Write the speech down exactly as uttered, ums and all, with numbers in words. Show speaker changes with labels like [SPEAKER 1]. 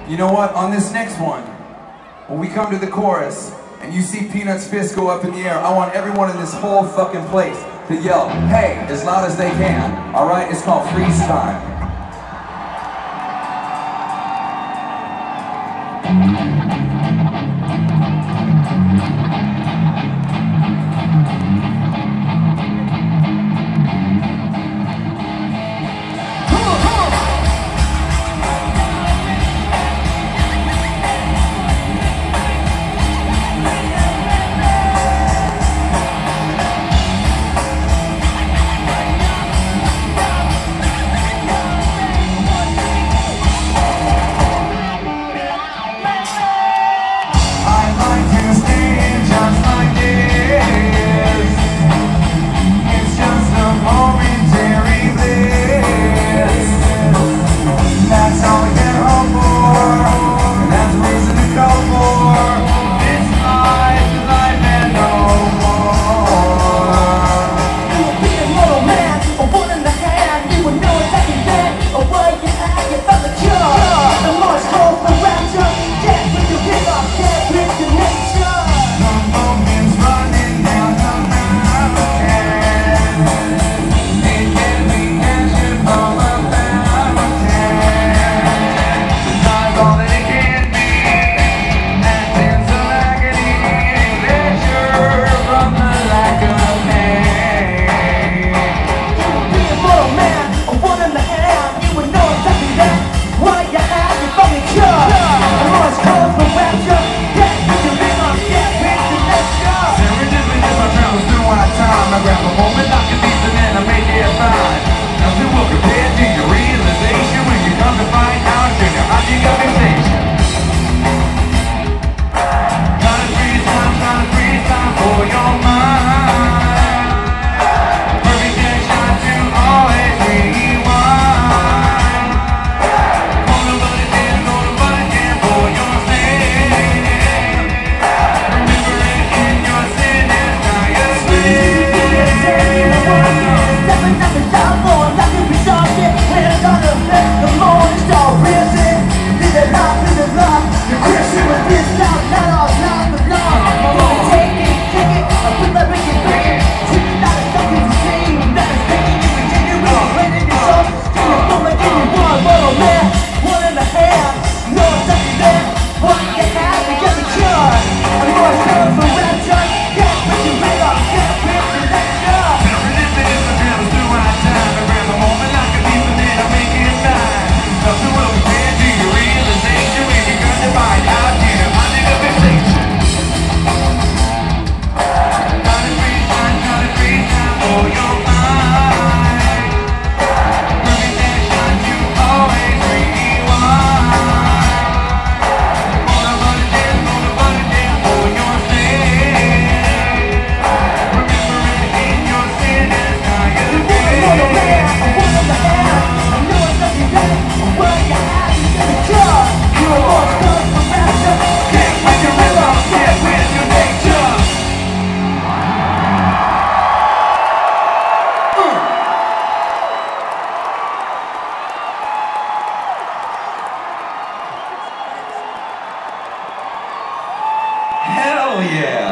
[SPEAKER 1] You know what? On this next one, when we come to the chorus and you see Peanut's fist go up in the air, I want everyone in this whole fucking place to yell, hey, as loud as they can. All right? It's called freeze time. Hell yeah!